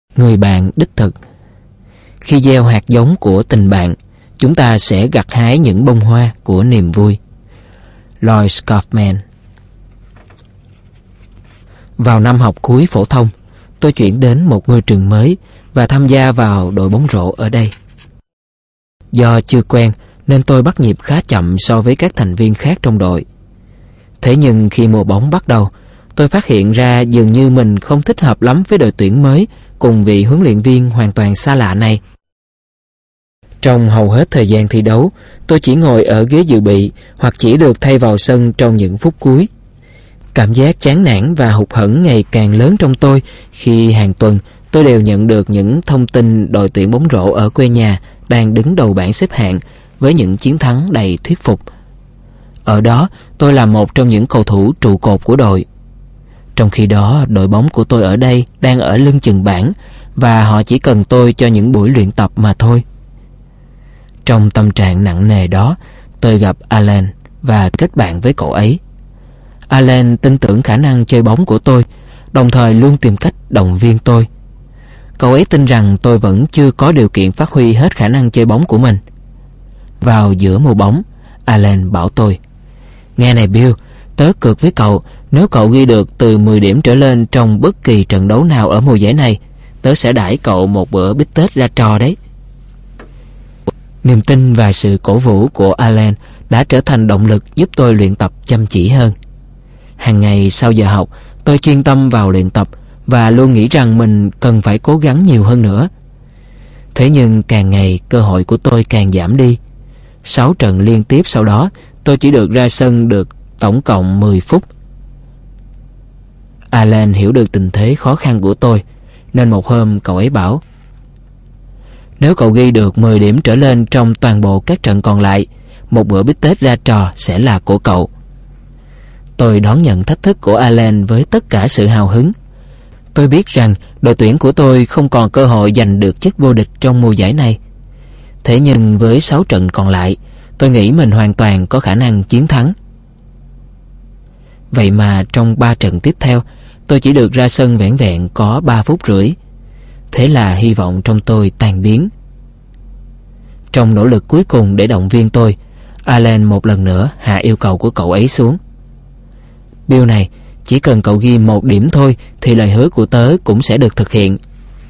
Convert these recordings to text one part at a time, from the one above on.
Người bạn đích thực. Khi gieo hạt giống của tình bạn, chúng ta sẽ gặt hái những bông hoa của niềm vui. Lloyd Kaufman. Vào năm học cuối phổ thông, tôi chuyển đến một ngôi trường mới và tham gia vào đội bóng rổ ở đây. Do chưa quen nên tôi bắt nhịp khá chậm so với các thành viên khác trong đội. Thế nhưng khi mùa bóng bắt đầu, tôi phát hiện ra dường như mình không thích hợp lắm với đội tuyển mới cùng vị huấn luyện viên hoàn toàn xa lạ này. Trong hầu hết thời gian thi đấu, tôi chỉ ngồi ở ghế dự bị hoặc chỉ được thay vào sân trong những phút cuối. Cảm giác chán nản và hụt hẫng ngày càng lớn trong tôi khi hàng tuần tôi đều nhận được những thông tin đội tuyển bóng rổ ở quê nhà đang đứng đầu bảng xếp hạng với những chiến thắng đầy thuyết phục. Ở đó, tôi là một trong những cầu thủ trụ cột của đội. Trong khi đó, đội bóng của tôi ở đây đang ở lưng chừng bảng và họ chỉ cần tôi cho những buổi luyện tập mà thôi. Trong tâm trạng nặng nề đó, tôi gặp Alan và kết bạn với cậu ấy. Alan tin tưởng khả năng chơi bóng của tôi, đồng thời luôn tìm cách động viên tôi. Cậu ấy tin rằng tôi vẫn chưa có điều kiện phát huy hết khả năng chơi bóng của mình. Vào giữa mùa bóng, Alan bảo tôi: "Nghe này Bill, tớ cược với cậu, nếu cậu ghi được từ 10 điểm trở lên trong bất kỳ trận đấu nào ở mùa giải này, tớ sẽ đãi cậu một bữa bít tết ra trò đấy." Niềm tin và sự cổ vũ của Alan đã trở thành động lực giúp tôi luyện tập chăm chỉ hơn. Hàng ngày sau giờ học, tôi chuyên tâm vào luyện tập và luôn nghĩ rằng mình cần phải cố gắng nhiều hơn nữa. Thế nhưng càng ngày cơ hội của tôi càng giảm đi. 6 trận liên tiếp sau đó, tôi chỉ được ra sân được tổng cộng 10 phút. Alan hiểu được tình thế khó khăn của tôi, nên một hôm cậu ấy bảo: "Nếu cậu ghi được 10 điểm trở lên trong toàn bộ các trận còn lại, một bữa bít tết ra trò sẽ là của cậu." Tôi đón nhận thách thức của Alan với tất cả sự hào hứng. Tôi biết rằng đội tuyển của tôi không còn cơ hội giành được chức vô địch trong mùa giải này. Thế nhưng với 6 trận còn lại, tôi nghĩ mình hoàn toàn có khả năng chiến thắng. Vậy mà trong 3 trận tiếp theo, tôi chỉ được ra sân vẻn vẹn có 3 phút rưỡi. Thế là hy vọng trong tôi tan biến. Trong nỗ lực cuối cùng để động viên tôi, Alan một lần nữa hạ yêu cầu của cậu ấy xuống. "Bill này, chỉ cần cậu ghi 1 điểm thôi thì lời hứa của tớ cũng sẽ được thực hiện."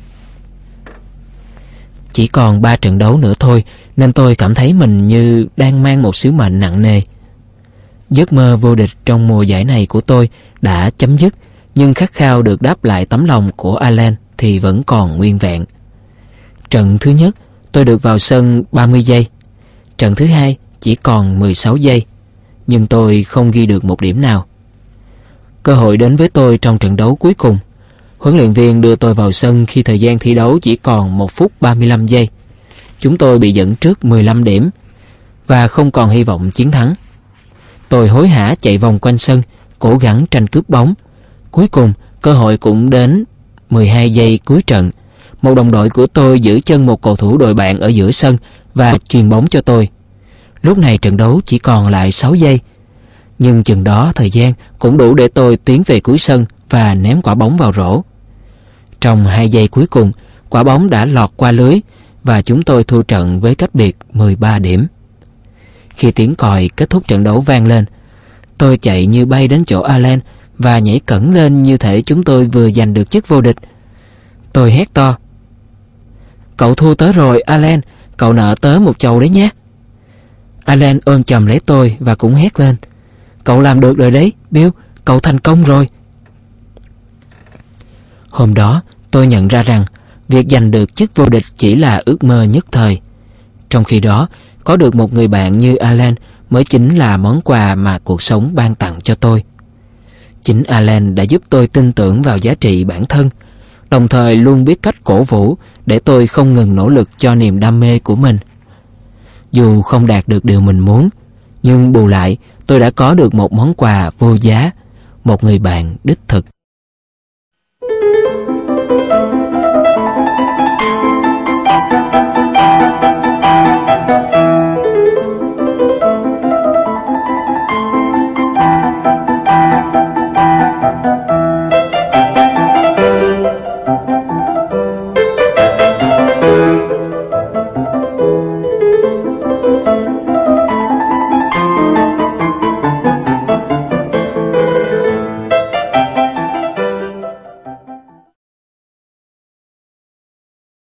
Chỉ còn 3 trận đấu nữa thôi nên tôi cảm thấy mình như đang mang một sứ mệnh nặng nề. Giấc mơ vô địch trong mùa giải này của tôi đã chấm dứt, nhưng khát khao được đáp lại tấm lòng của Alan thì vẫn còn nguyên vẹn. Trận thứ nhất, tôi được vào sân 30 giây. Trận thứ hai chỉ còn 16 giây, nhưng tôi không ghi được 1 điểm nào. Cơ hội đến với tôi trong trận đấu cuối cùng. Huấn luyện viên đưa tôi vào sân khi thời gian thi đấu chỉ còn 1 phút 35 giây. Chúng tôi bị dẫn trước 15 điểm và không còn hy vọng chiến thắng. Tôi hối hả chạy vòng quanh sân, cố gắng tranh cướp bóng. Cuối cùng, cơ hội cũng đến. 12 giây cuối trận, một đồng đội của tôi giữ chân một cầu thủ đội bạn ở giữa sân và chuyền bóng cho tôi. Lúc này trận đấu chỉ còn lại 6 giây. Nhưng chừng đó thời gian cũng đủ để tôi tiến về cuối sân và ném quả bóng vào rổ. Trong 2 giây cuối cùng, quả bóng đã lọt qua lưới và chúng tôi thua trận với cách biệt 13 điểm. Khi tiếng còi kết thúc trận đấu vang lên, tôi chạy như bay đến chỗ Alan và nhảy cẫng lên như thể chúng tôi vừa giành được chức vô địch. Tôi hét to: "Cậu thua tớ rồi, Alan, cậu nợ tớ một chầu đấy nhé." Alan ôm chầm lấy tôi và cũng hét lên: "Cậu làm được rồi đấy, Bill, cậu thành công rồi." Hôm đó, tôi nhận ra rằng việc giành được chức vô địch chỉ là ước mơ nhất thời. Trong khi đó, có được một người bạn như Alan mới chính là món quà mà cuộc sống ban tặng cho tôi. Chính Alan đã giúp tôi tin tưởng vào giá trị bản thân, đồng thời luôn biết cách cổ vũ để tôi không ngừng nỗ lực cho niềm đam mê của mình. Dù không đạt được điều mình muốn, nhưng bù lại tôi đã có được một món quà vô giá, một người bạn đích thực.